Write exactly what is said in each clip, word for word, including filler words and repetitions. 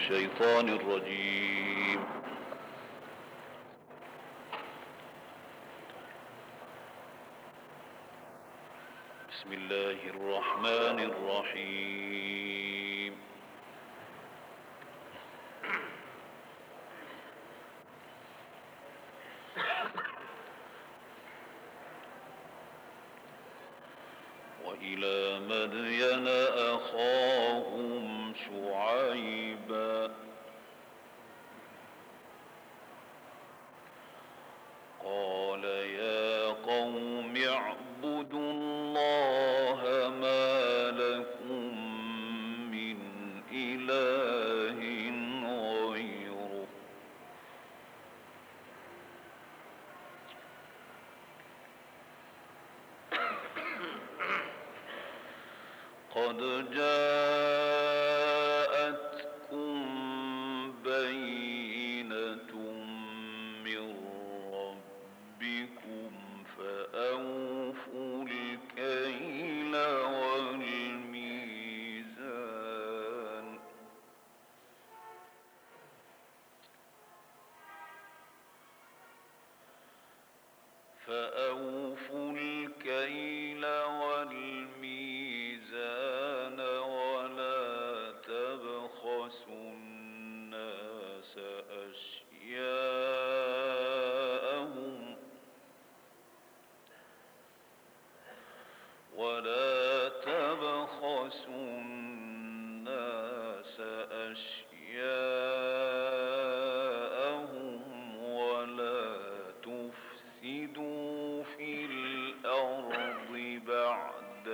الشيطان الرجيم. بسم الله الرحمن الرحيم. وإلى مدين أخاهم شعيبا قال يا قوم اعبدوا الله ما لكم من إله غيره قد جاءتكم بينة من ربكم فأوفوا الكيل والميزان فأوفوا الكيل والميزان ولا تبخسوا الناس أشياءهم ولا تبخسوا الناس أشياءهم ولا تفسدوا في الأرض بعد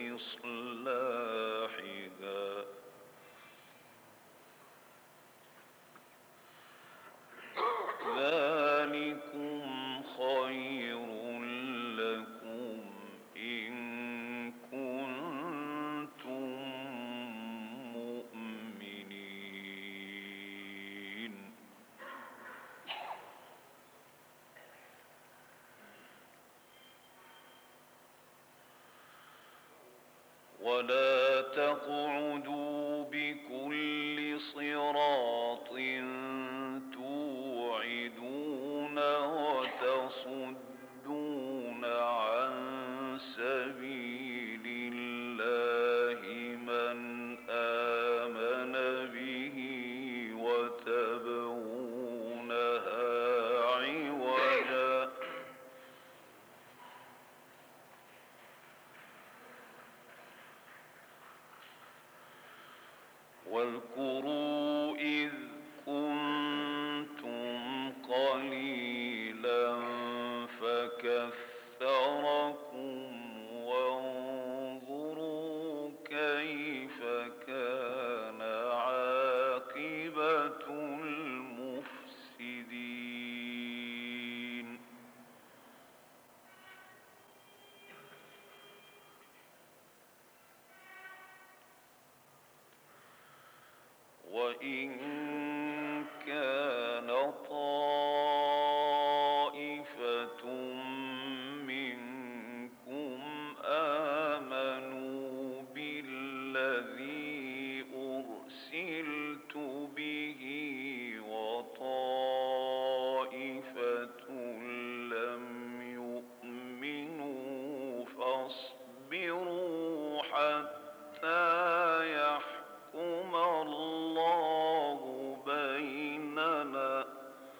إصلاحها ذلكم خير لكم إن كنتم مؤمنين. ولا تقعدوا بكل صراط توعدون وتصدون عن سبيل الله من آمن به وتبغونها عوجا واذكروا إذ كنتم قليلا فكثركم وانظروا كيف كان عاقبة المفسدين. وإن كان طائفة منكم آمنوا بالذي أرسلت به وطائفة لم يؤمنوا فاصبروا حتى يحكم الله بيننا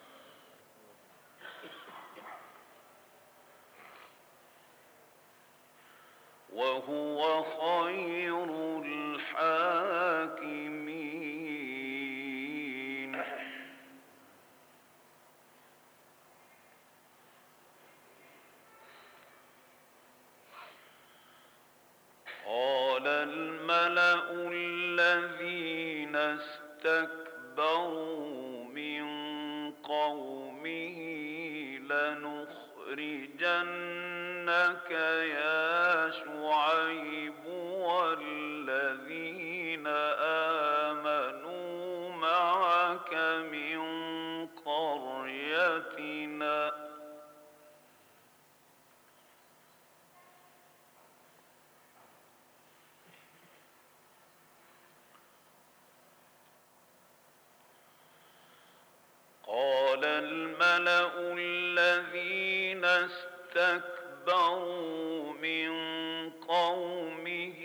وهو خير الحاكمين. قال الملأ الذين استكبروا من قومه لنخرجنك يا شعيب والذين اسْتَكْبَرُوا مِنْ قَوْمِهِ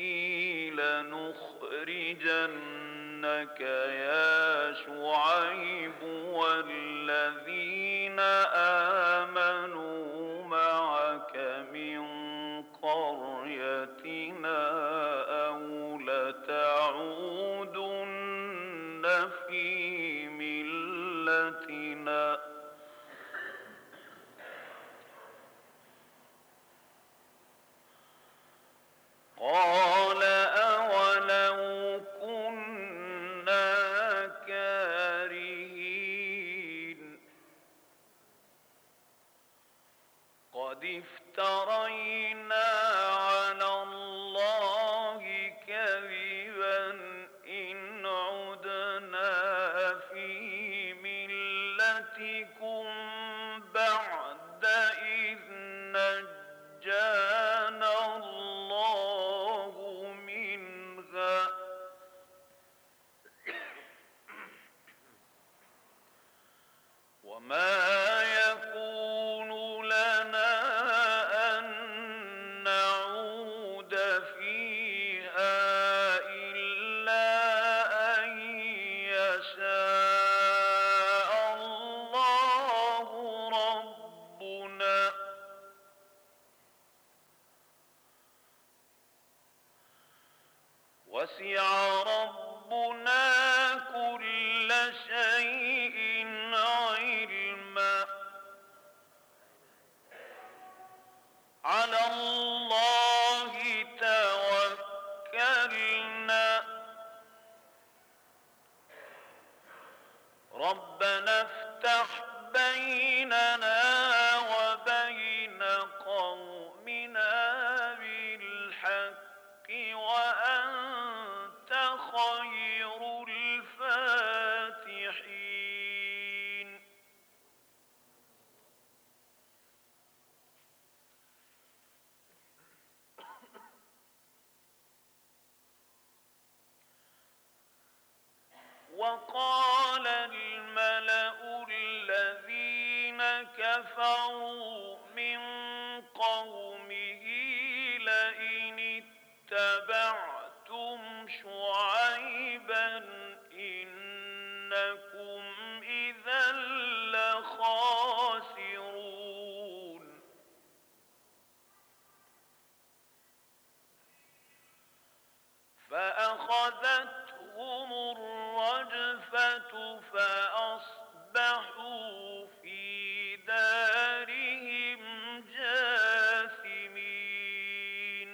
لَنُخْرِجَنَّكَ يَا شُعَيْبُ وَالَّذِينَ آمَنُوا مَعَكَ مِنْ قَرْيَتِنَا أَوْ لَتَعُودُنَّ فِي مِلَّتِنَا ۚ قَالَ أَوَلَوْ كُنَّا كَارِهِينَ قَدِ افْتَرَيْنَا عَلَى اللَّهِ كَذِبًا إِنْ عُدْنَا فِي مِلَّتِكُمْ بَعْدَ إِذْ نَجَّانَا اللَّهُ مِنْهَا ۚ وَمَا يَكُونُ لَنَا أَن نَّعُودَ فِيهَا إِلَّا أَن يَشَاءَ اللَّهُ رَبُّنَا ۚ وَسِعَ رَبُّنَا كُلَّ شَيْءٍ عِلْمًا ۚ عَلَى اللَّهِ تَوَكَّلْنَا ۚ رَبَّنَا افْتَحْ بَيْنَنَا وَبَيْنَ قَوْمِنَا بِالْحَقِّ وَأَنتَ خَيْرُ الْفَاتِحِينَ وَقَالَ الْمَلَأُ الَّذِينَ كَفَرُوا مِنْ قَوْمِهِ لَئِنِ اتَّبَعْتُمْ شُعَيْبًا إِنَّكُمْ إِذًا لَخَاسِرُونَ فَأَخَذَتْهُمُ الرَّجْفَةُ فَأَصْبَحُوا فِي دَارِهِمْ جَاثِمِينَ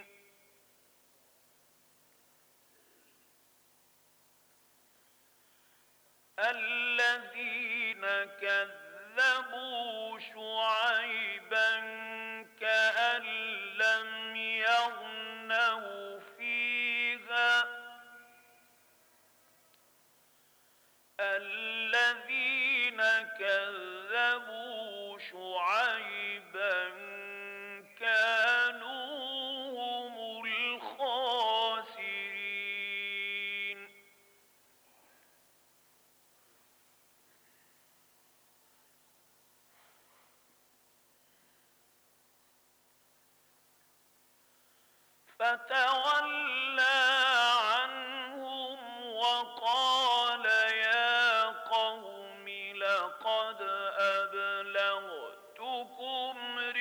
الَّذِينَ كَذَّبُوا شُعَيْبًا كَأَن لَّمْ يَغْنَوْا فِيهَا ۚ الَّذِينَ كَذَّبُوا شُعَيْبًا كَانُوا هُمُ الْخَاسِرِينَ فَتَوَلَّىٰ عَنْهُمْ وَقَالَ يَا قَوْمِ لَقَدْ أَبْلَغْتُكُمْ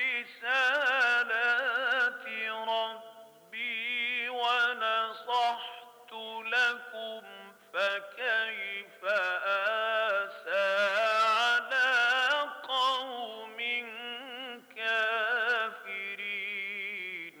رِسَالَاتِ رَبِّي وَنَصَحْتُ لَكُمْ فَكَيْفَ آسَىٰ عَلَىٰ قَوْمٍ كَافِرِينَ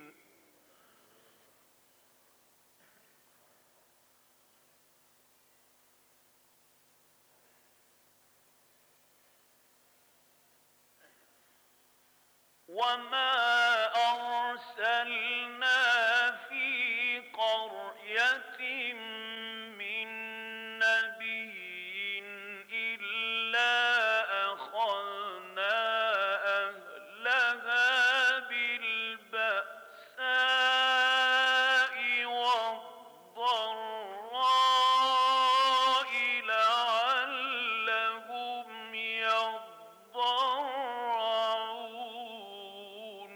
وَمَا أَرْسَلْنَا فِي قَرْيَةٍ مِّن نَّبِيٍّ إِلَّا أَخَذْنَا أَهْلَهَا بِالْبَأْسَاءِ وَالضَّرَّاءِ لَعَلَّهُمْ يَضَّرَّعُونَ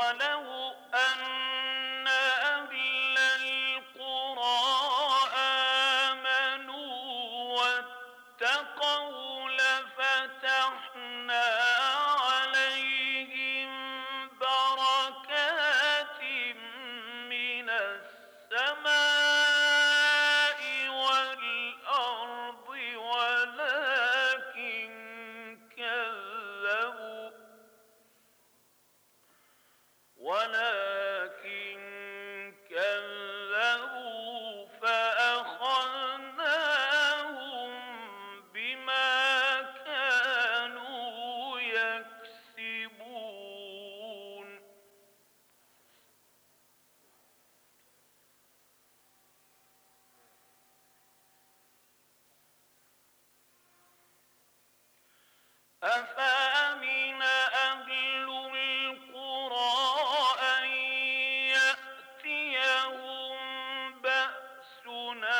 ولو أن أهل القرى آمنوا واتقوا لفتحنا عليهم بركات من السماء والأرض ولكن كذبوا ولكن كذبوا فأخذناهم بما كانوا يكسبون أفأمن أهل القرى أن يأتيهم بأسنا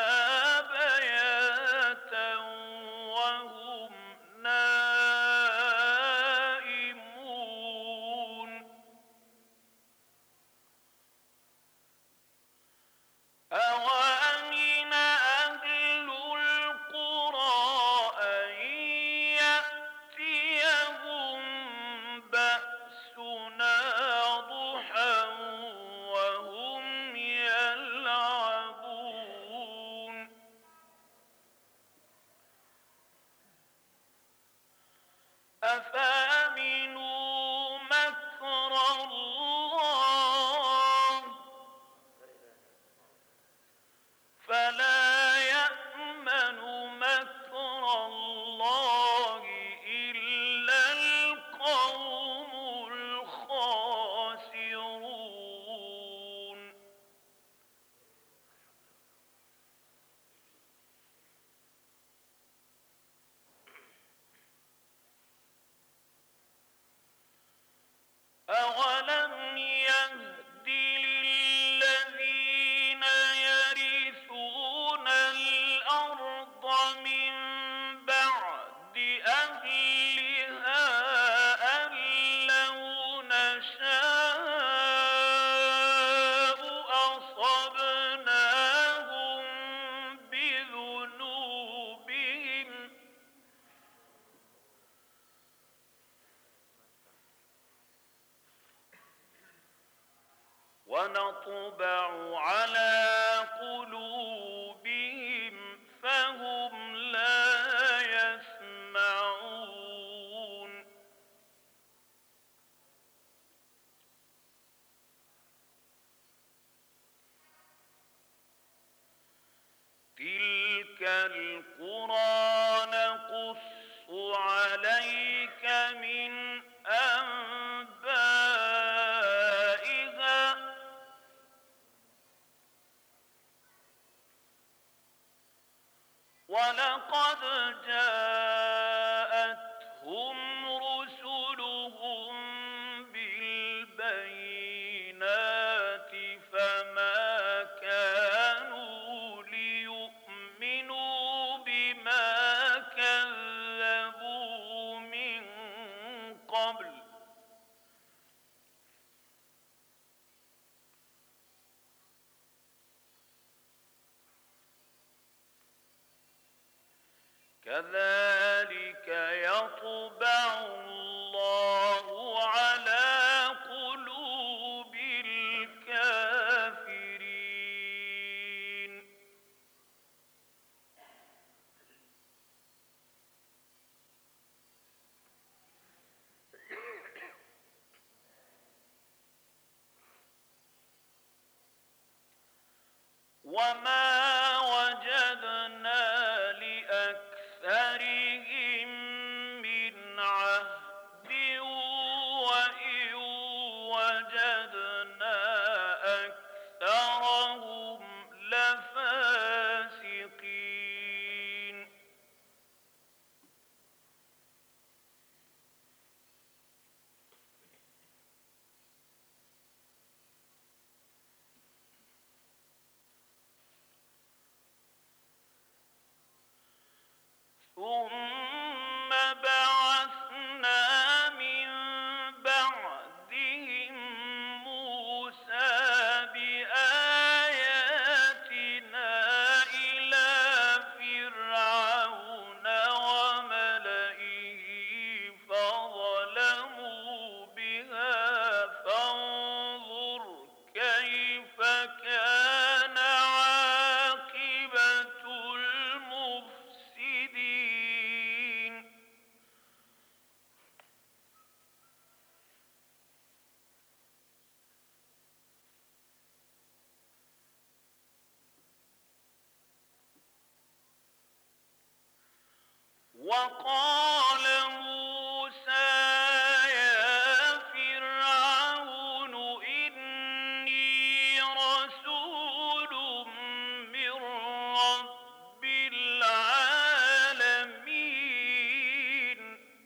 بياتا وهم نائمون أوأمن أهل القرى أن يأتيهم بأسنا ضحى وهم يلعبون أفأمنوا مكر الله فلا يأمن مكر الله إلا القوم الخاسرون أولم يهد للذين يرثون الأرض من بعد أهلها أن لو نشاء أصبناهم بذنوبهم ونطبع على قلوبهم فهم لا يسمعون تلك القرى نقص عليك من أنبائها ولقد جاءتهم رسلهم بالبينات فما كانوا ليؤمنوا بما كذبوا من قبل كذلك يطبع الله على قلوب الكافرين وما وجدنا لأكثرهم من عهد وإن وجدنا أكثرهم لفاسقين ثم بعثنا من بعدهم رسول من رب العالمين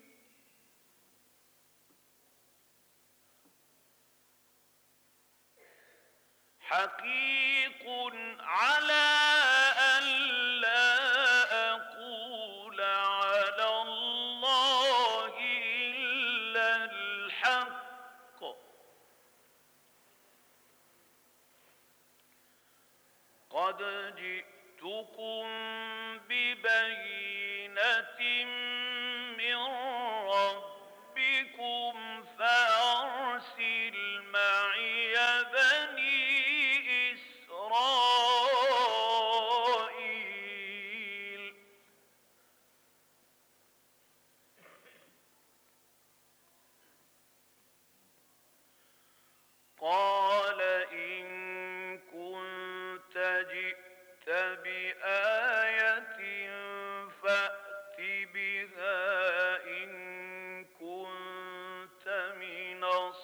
حقيق على أن لا أقول على الله إلا الحق قد جئتكم ببينة من ربكم فأرسل معي بني إسرائيل قال إن كنت جئت بآية فأت بها إن كنت من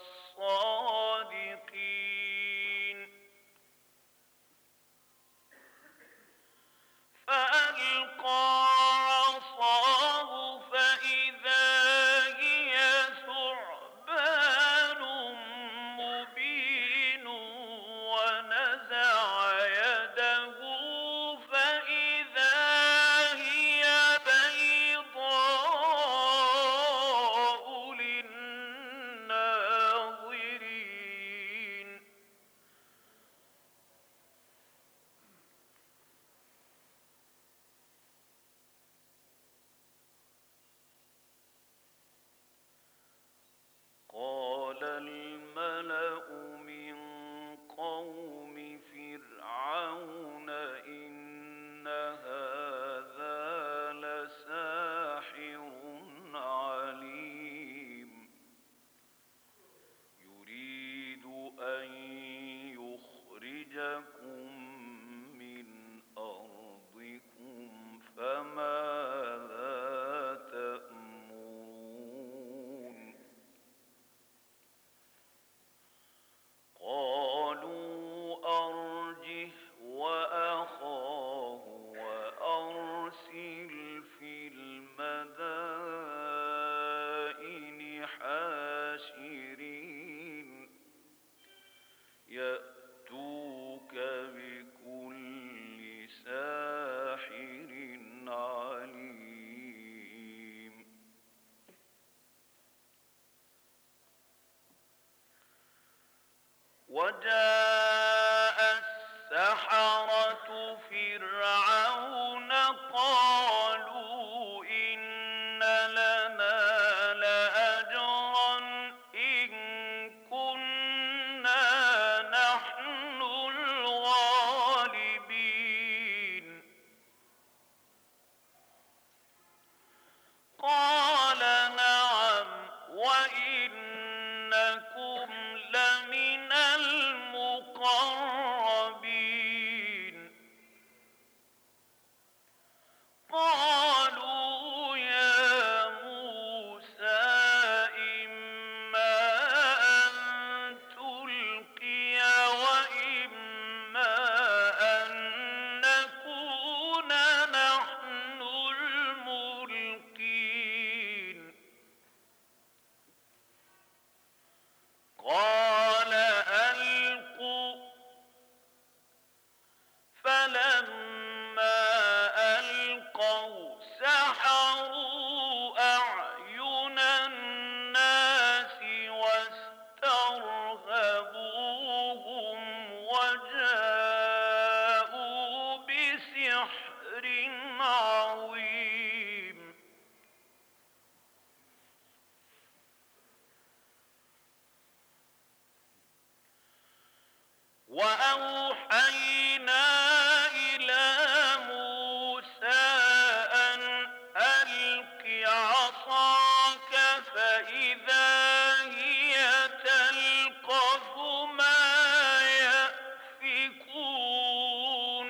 الصادقين فألقى عصاه فإذا هي ثعبان مبين ونزع يده فإذا هي بيضاء للناظرين قال الملأ من قوم فرعون إن هذا لساحر عليم يريد أن يخرجكم من أرضكم فماذا تأمرون قالوا أرجه وأخاه وأرسل في المدائن حاشرين يأتوك بكل ساحر عليم وجاء السحرة فرعون قالوا إن لنا لأجرا إن كنا نحن الغالبين قال نعم وإنكم لمن المقربين قالوا يا موسى إما أن تلقي وإما أن نكون نحن الملقين قال ألقوا فلما ألقوا سحروا أعين الناس واسترهبوهم وجاءوا بسحر عظيم وأوحينا إلى موسى أن ألق عصاك فإذا هي تلقف ما يأفكون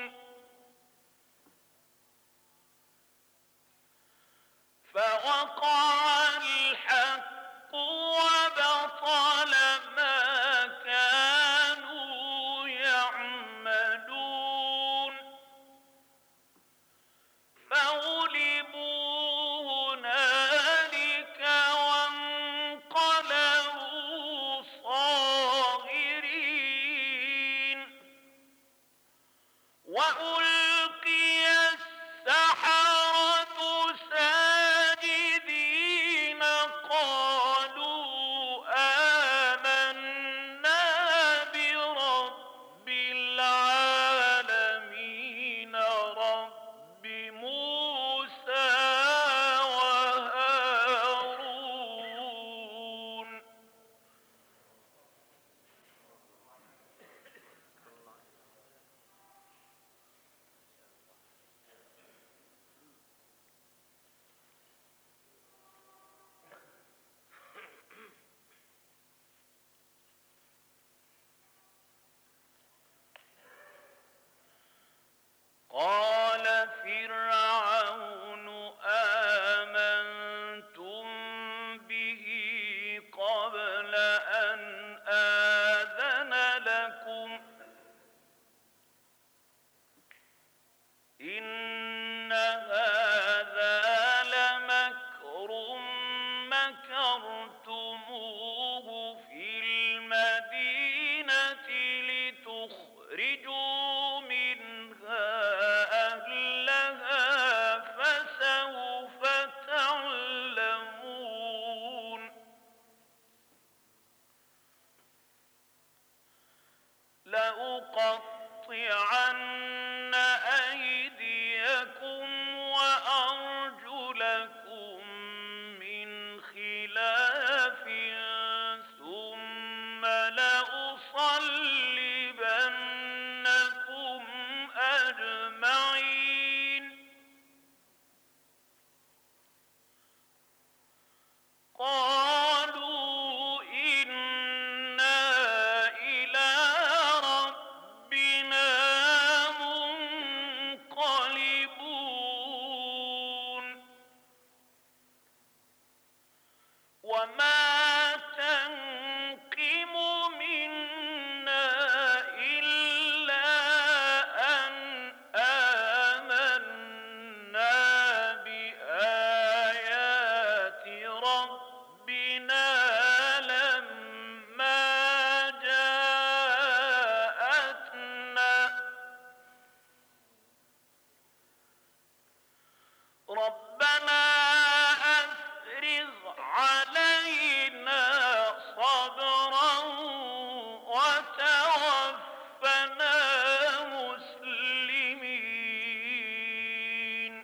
فوقع الحق وبطل ما كانوا يعملون وألقي السحرة ساجدين قالوا آمنا برب العالمين رب موسى وهارون. قال فرعون آمنتم به قبل أن آذن لكم إن هذا لمكر مكرتموه في المدينة لتخرجوا منها أهلها فسوف تعلمون. لأقطعن أيديكم وأرجلكم من خلاف ثم لأصلبنكم أجمعين. قالوا إنا إلى ربنا منقلبون. وما تنقم منا إلا أن آمنا بآيات ربنا لما جاءتنا ربنا أفرغ علينا صبرا وتوفنا مسلمين.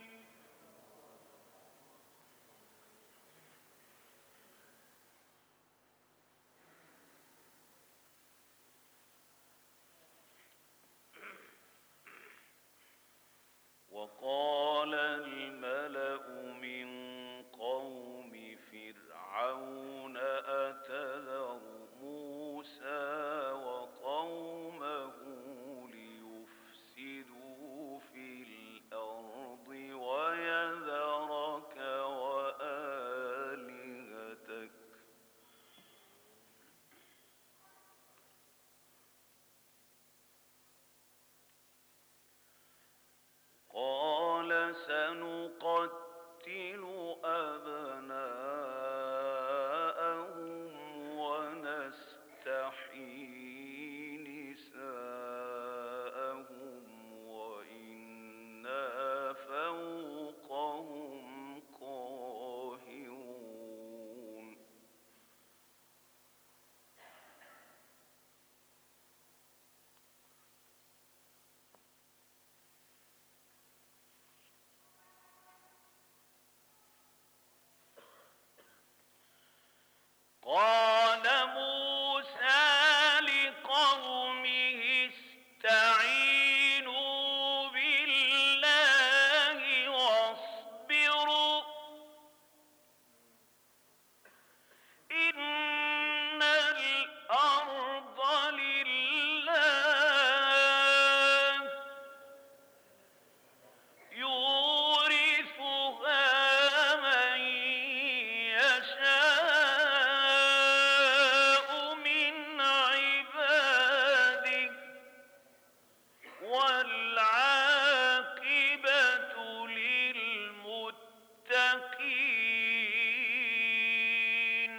وقال الملأ من قوم فرعون أتذر موسى وقومه ليفسدوا في الأرض ويذرك وآلهتك قال سنقتل أبناءهم ونستحيي نساءهم وإنا فوقهم قاهرون. قال موسى لقومه استعينوا بالله واصبروا إن الأرض لله يورثها من يشاء من عباده والعاقبة للمتقين.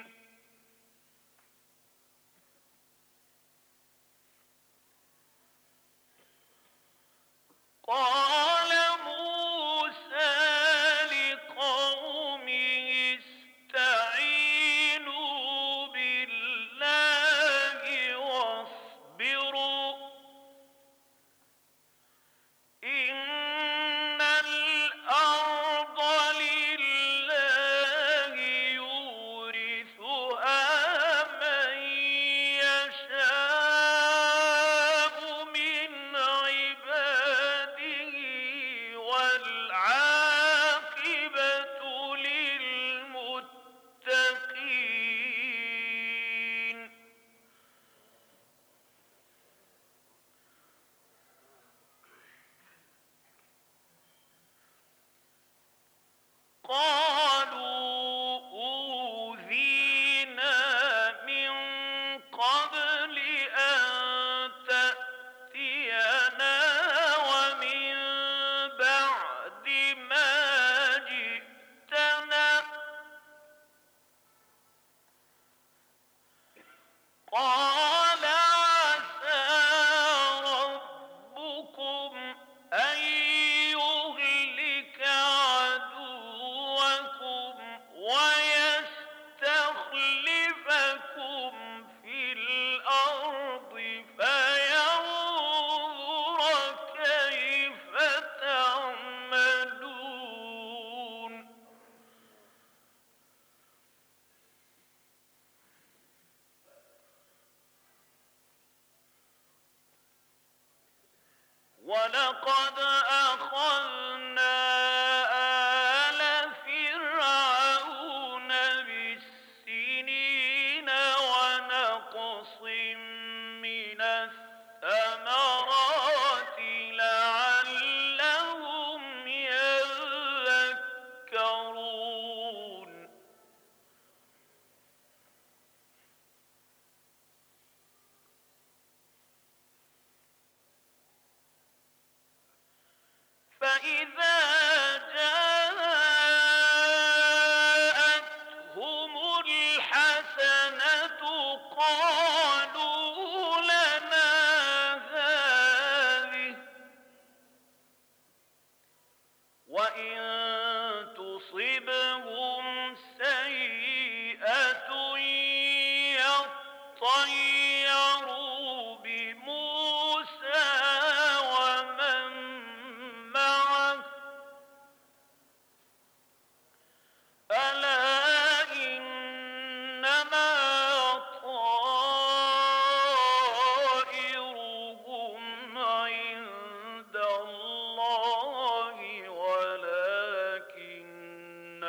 قالوا أوذينا من قبل أن تأتينا ومن بعد ما جئتنا قال عسى ربكم أن يهلك عدوكم ويستخلفكم في الأرض فينظر كيف تعملون. ولقد أخذنا آل فرعون بالسنين ونقص من الثمرات لعلهم يذكرون. فإذا جاءتهم الحسنة قالوا لنا هذه وإن تصبهم سيئة يطيروا بموسى ومن معه ألا إنما طائرهم عند الله ولكن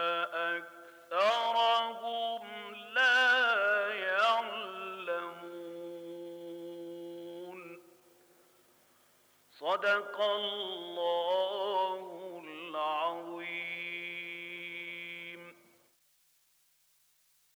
أكثرهم لا يعلمون. صدق الله